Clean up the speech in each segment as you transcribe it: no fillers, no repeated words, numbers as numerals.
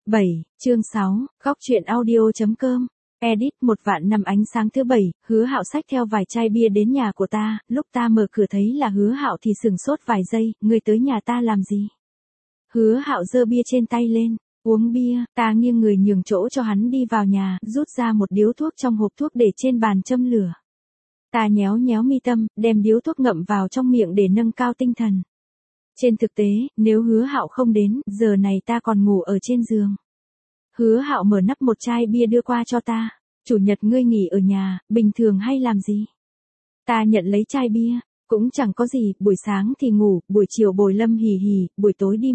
7, chương 6, góc truyện audio.com. Edit 1 vạn năm ánh sáng thứ 7, Hứa Hạo xách theo vài chai bia đến nhà của ta, lúc ta mở cửa thấy là Hứa Hạo thì sửng sốt vài giây, ngươi tới nhà ta làm gì? Hứa Hạo giơ bia trên tay lên, uống bia, ta nghiêng người nhường chỗ cho hắn đi vào nhà, rút ra một điếu thuốc trong hộp thuốc để trên bàn châm lửa. Ta nhéo nhéo mi tâm, đem điếu thuốc ngậm vào trong miệng để nâng cao tinh thần. Trên thực tế, nếu Hứa Hạo không đến, giờ này ta còn ngủ ở trên giường. Hứa Hạo mở nắp một chai bia đưa qua cho ta. Chủ nhật ngươi nghỉ ở nhà, bình thường hay làm gì? Ta nhận lấy chai bia, cũng chẳng có gì, buổi sáng thì ngủ, buổi chiều bồi Lâm Hì Hì, buổi tối đi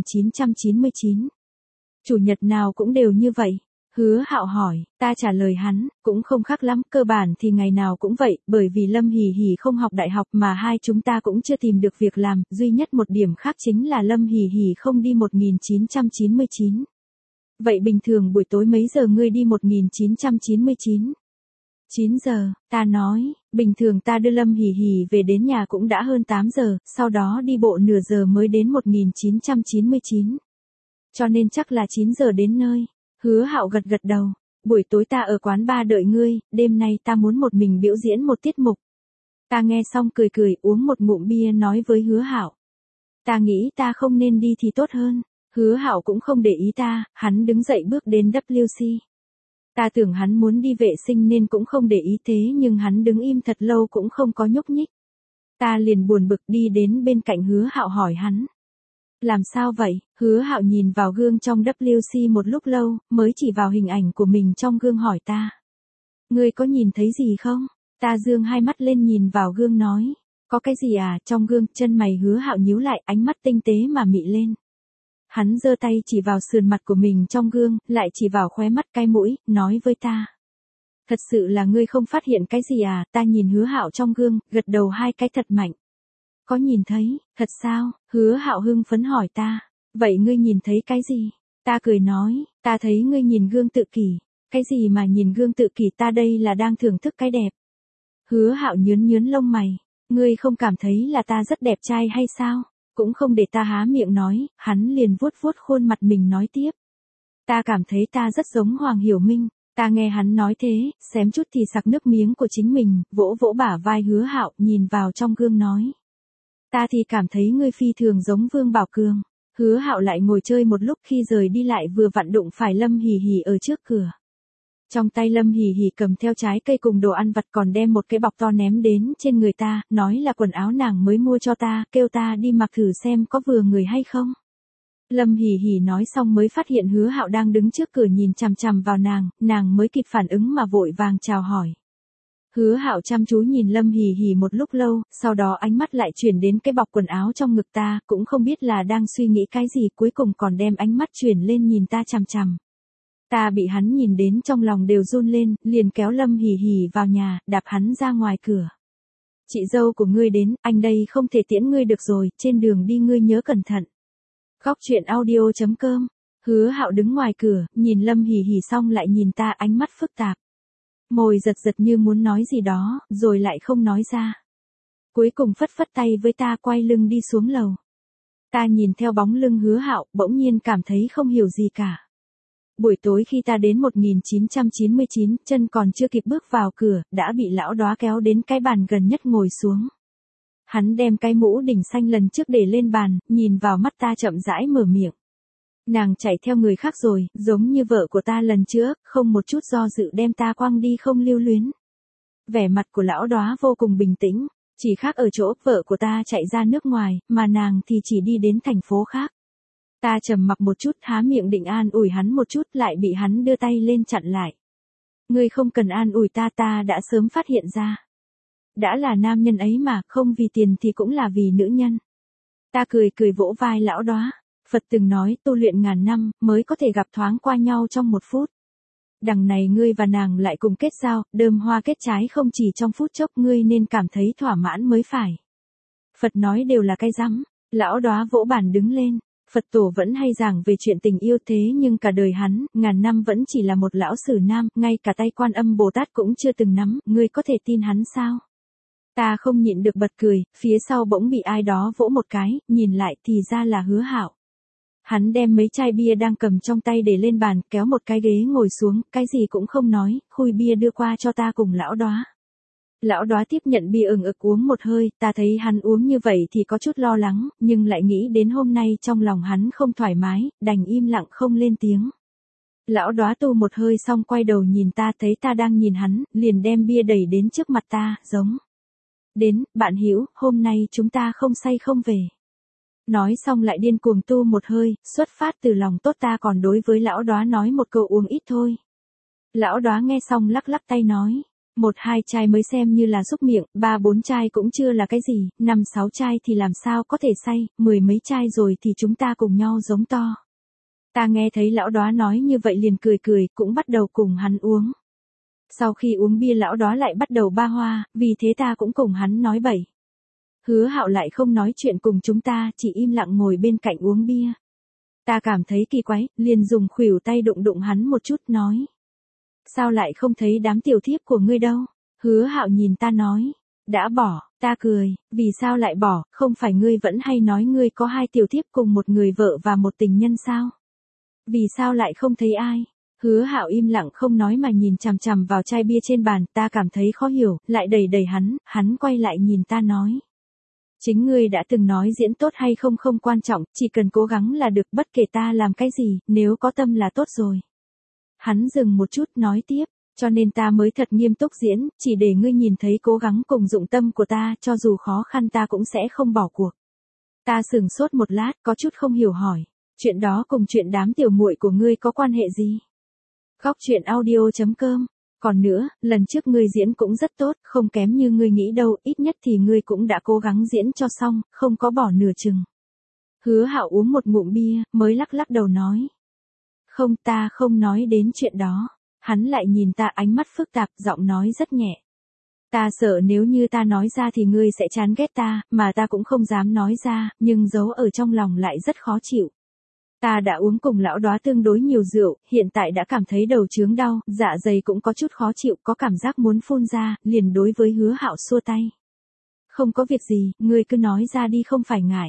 1999. Chủ nhật nào cũng đều như vậy. Hứa Hạo hỏi, ta trả lời hắn, cũng không khác lắm, cơ bản thì ngày nào cũng vậy, bởi vì Lâm Hì Hì không học đại học mà hai chúng ta cũng chưa tìm được việc làm, duy nhất một điểm khác chính là Lâm Hì Hì không đi 1999. Vậy bình thường buổi tối mấy giờ ngươi đi 1999? 9 giờ, ta nói, bình thường ta đưa Lâm Hì Hì về đến nhà cũng đã hơn 8 giờ, sau đó đi bộ nửa giờ mới đến 1999. Cho nên chắc là 9 giờ đến nơi. Hứa Hạo gật gật đầu, buổi tối ta ở quán bar đợi ngươi, đêm nay ta muốn một mình biểu diễn một tiết mục. Ta nghe xong cười cười uống một ngụm bia nói với Hứa Hạo. Ta nghĩ ta không nên đi thì tốt hơn. Hứa Hạo cũng không để ý ta, hắn đứng dậy bước đến WC. Ta tưởng hắn muốn đi vệ sinh nên cũng không để ý thế nhưng hắn đứng im thật lâu cũng không có nhúc nhích. Ta liền buồn bực đi đến bên cạnh Hứa Hạo hỏi hắn. Làm sao vậy? Hứa Hạo nhìn vào gương trong WC một lúc lâu, mới chỉ vào hình ảnh của mình trong gương hỏi ta. Ngươi có nhìn thấy gì không? Ta dương hai mắt lên nhìn vào gương nói. Có cái gì à? Trong gương, chân mày Hứa Hạo nhíu lại, ánh mắt tinh tế mà mị lên. Hắn giơ tay chỉ vào sườn mặt của mình trong gương, lại chỉ vào khóe mắt cái mũi, nói với ta. Thật sự là ngươi không phát hiện cái gì à? Ta nhìn Hứa Hạo trong gương, gật đầu hai cái thật mạnh. Có nhìn thấy, thật sao? Hứa Hạo hưng phấn hỏi ta. Vậy ngươi nhìn thấy cái gì? Ta cười nói, ta thấy ngươi nhìn gương tự kỷ. Cái gì mà nhìn gương tự kỷ, ta đây là đang thưởng thức cái đẹp. Hứa Hạo nhướng nhướng lông mày. Ngươi không cảm thấy là ta rất đẹp trai hay sao? Cũng không để ta há miệng nói, hắn liền vuốt vuốt khuôn mặt mình nói tiếp. Ta cảm thấy ta rất giống Hoàng Hiểu Minh. Ta nghe hắn nói thế, xém chút thì sặc nước miếng của chính mình, vỗ vỗ bả vai Hứa Hạo, nhìn vào trong gương nói. Ta thì cảm thấy ngươi phi thường giống Vương Bảo Cường. Hứa Hạo lại ngồi chơi một lúc, khi rời đi lại vừa vặn đụng phải Lâm Hì Hì ở trước cửa. Trong tay Lâm Hì Hì cầm theo trái cây cùng đồ ăn vặt, còn đem một cái bọc to ném đến trên người ta, nói là quần áo nàng mới mua cho ta, kêu ta đi mặc thử xem có vừa người hay không. Lâm Hì Hì nói xong mới phát hiện Hứa Hạo đang đứng trước cửa nhìn chằm chằm vào nàng mới kịp phản ứng mà vội vàng chào hỏi. Hứa Hạo chăm chú nhìn Lâm Hì Hì một lúc lâu, sau đó ánh mắt lại chuyển đến cái bọc quần áo trong ngực ta, cũng không biết là đang suy nghĩ cái gì, cuối cùng còn đem ánh mắt chuyển lên nhìn ta chằm chằm. Ta bị hắn nhìn đến trong lòng đều run lên, liền kéo Lâm Hì Hì vào nhà, đạp hắn ra ngoài cửa. Chị dâu của ngươi đến, anh đây không thể tiễn ngươi được rồi, trên đường đi ngươi nhớ cẩn thận. Góc truyện audio.com. Hứa Hạo đứng ngoài cửa, nhìn Lâm Hì Hì xong lại nhìn ta, ánh mắt phức tạp. Môi giật giật như muốn nói gì đó, rồi lại không nói ra. Cuối cùng phất phất tay với ta quay lưng đi xuống lầu. Ta nhìn theo bóng lưng Hứa Hạo, bỗng nhiên cảm thấy không hiểu gì cả. Buổi tối khi ta đến 1999, chân còn chưa kịp bước vào cửa, đã bị lão Đóa kéo đến cái bàn gần nhất ngồi xuống. Hắn đem cái mũ đỉnh xanh lần trước để lên bàn, nhìn vào mắt ta chậm rãi mở miệng. Nàng chạy theo người khác rồi, giống như vợ của ta lần trước, không một chút do dự đem ta quăng đi không lưu luyến. Vẻ mặt của lão Đóa vô cùng bình tĩnh, chỉ khác ở chỗ vợ của ta chạy ra nước ngoài, mà nàng thì chỉ đi đến thành phố khác. Ta trầm mặc một chút, há miệng định an ủi hắn một chút, lại bị hắn đưa tay lên chặn lại. Ngươi không cần an ủi ta, ta đã sớm phát hiện ra. Đã là nam nhân ấy mà, không vì tiền thì cũng là vì nữ nhân. Ta cười cười vỗ vai lão Đóa. Phật từng nói tu luyện ngàn năm, mới có thể gặp thoáng qua nhau trong một phút. Đằng này ngươi và nàng lại cùng kết giao, đơm hoa kết trái không chỉ trong phút chốc, ngươi nên cảm thấy thỏa mãn mới phải. Phật nói đều là cái rắm. Lão Đóa vỗ bàn đứng lên. Phật tổ vẫn hay giảng về chuyện tình yêu thế nhưng cả đời hắn, ngàn năm vẫn chỉ là một lão sử nam, ngay cả tay Quan Âm Bồ Tát cũng chưa từng nắm, ngươi có thể tin hắn sao? Ta không nhịn được bật cười, phía sau bỗng bị ai đó vỗ một cái, nhìn lại thì ra là Hứa Hạo. Hắn đem mấy chai bia đang cầm trong tay để lên bàn, kéo một cái ghế ngồi xuống, cái gì cũng không nói, khui bia đưa qua cho ta cùng lão Đóa. Lão Đóa tiếp nhận bia ừng ực uống một hơi, ta thấy hắn uống như vậy thì có chút lo lắng, nhưng lại nghĩ đến hôm nay trong lòng hắn không thoải mái, đành im lặng không lên tiếng. Lão Đóa tu một hơi xong quay đầu nhìn ta, thấy ta đang nhìn hắn, liền đem bia đẩy đến trước mặt ta, giống. Đến, bạn Hữu, hôm nay chúng ta không say không về. Nói xong lại điên cuồng tu một hơi, xuất phát từ lòng tốt, ta còn đối với lão Đóa nói một câu uống ít thôi. Lão Đóa nghe xong lắc lắc tay nói. 1-2 chai mới xem như là xúc miệng, 3-4 chai cũng chưa là cái gì, 5-6 chai thì làm sao có thể say, 10 mấy chai rồi thì chúng ta cùng nhau giống to. Ta nghe thấy lão Đóa nói như vậy liền cười cười, cũng bắt đầu cùng hắn uống. Sau khi uống bia lão Đóa lại bắt đầu ba hoa, vì thế ta cũng cùng hắn nói bậy. Hứa Hạo lại không nói chuyện cùng chúng ta, chỉ im lặng ngồi bên cạnh uống bia. Ta cảm thấy kỳ quái, liền dùng khuỷu tay đụng đụng hắn một chút nói. Sao lại không thấy đám tiểu thiếp của ngươi đâu? Hứa Hạo nhìn ta nói. Đã bỏ, ta cười, vì sao lại bỏ, không phải ngươi vẫn hay nói ngươi có 2 tiểu thiếp cùng một người vợ và một tình nhân sao? Vì sao lại không thấy ai? Hứa Hạo im lặng không nói mà nhìn chằm chằm vào chai bia trên bàn, ta cảm thấy khó hiểu, lại đẩy đẩy hắn quay lại nhìn ta nói. Chính ngươi đã từng nói diễn tốt hay không không quan trọng, chỉ cần cố gắng là được, bất kể ta làm cái gì, nếu có tâm là tốt rồi. Hắn dừng một chút nói tiếp, cho nên ta mới thật nghiêm túc diễn, chỉ để ngươi nhìn thấy cố gắng cùng dụng tâm của ta, cho dù khó khăn ta cũng sẽ không bỏ cuộc. Ta sửng sốt một lát, có chút không hiểu hỏi, chuyện đó cùng chuyện đám tiểu muội của ngươi có quan hệ gì? Khóc chuyện audio.com. Còn nữa, lần trước ngươi diễn cũng rất tốt, không kém như ngươi nghĩ đâu, ít nhất thì ngươi cũng đã cố gắng diễn cho xong, không có bỏ nửa chừng. Hứa Hạo uống một ngụm bia, mới lắc lắc đầu nói. Không, ta không nói đến chuyện đó. Hắn lại nhìn ta ánh mắt phức tạp, giọng nói rất nhẹ. Ta sợ nếu như ta nói ra thì ngươi sẽ chán ghét ta, mà ta cũng không dám nói ra, nhưng giấu ở trong lòng lại rất khó chịu. Ta đã uống cùng lão Đóa tương đối nhiều rượu, hiện tại đã cảm thấy đầu chướng đau, dạ dày cũng có chút khó chịu, có cảm giác muốn phun ra, liền đối với Hứa Hạo xua tay. Không có việc gì, ngươi cứ nói ra đi không phải ngại.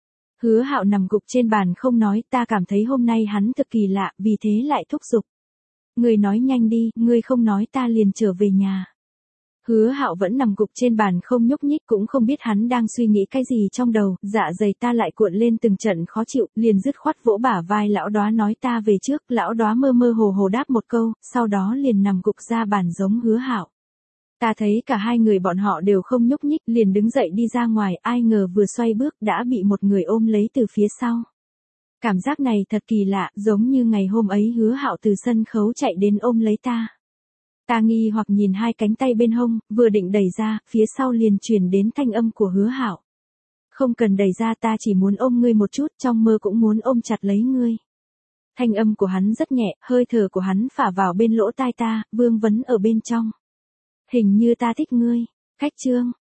Hứa Hạo nằm gục trên bàn không nói, ta cảm thấy hôm nay hắn thực kỳ lạ, vì thế lại thúc giục. Ngươi nói nhanh đi, ngươi không nói ta liền trở về nhà. Hứa Hạo vẫn nằm gục trên bàn không nhúc nhích, cũng không biết hắn đang suy nghĩ cái gì trong đầu, dạ dày ta lại cuộn lên từng trận khó chịu, liền dứt khoát vỗ bả vai lão Đóa nói ta về trước, lão Đóa mơ mơ hồ hồ đáp một câu, sau đó liền nằm gục ra bàn giống Hứa Hạo. Ta thấy cả hai người bọn họ đều không nhúc nhích, liền đứng dậy đi ra ngoài, ai ngờ vừa xoay bước đã bị một người ôm lấy từ phía sau. Cảm giác này thật kỳ lạ, giống như ngày hôm ấy Hứa Hạo từ sân khấu chạy đến ôm lấy ta. Ta nghi hoặc nhìn hai cánh tay bên hông, vừa định đẩy ra, phía sau liền truyền đến thanh âm của Hứa Hạo. Không cần đẩy ra, ta chỉ muốn ôm ngươi một chút, trong mơ cũng muốn ôm chặt lấy ngươi. Thanh âm của hắn rất nhẹ, hơi thở của hắn phả vào bên lỗ tai ta, vương vấn ở bên trong. Hình như ta thích ngươi. Khách chương.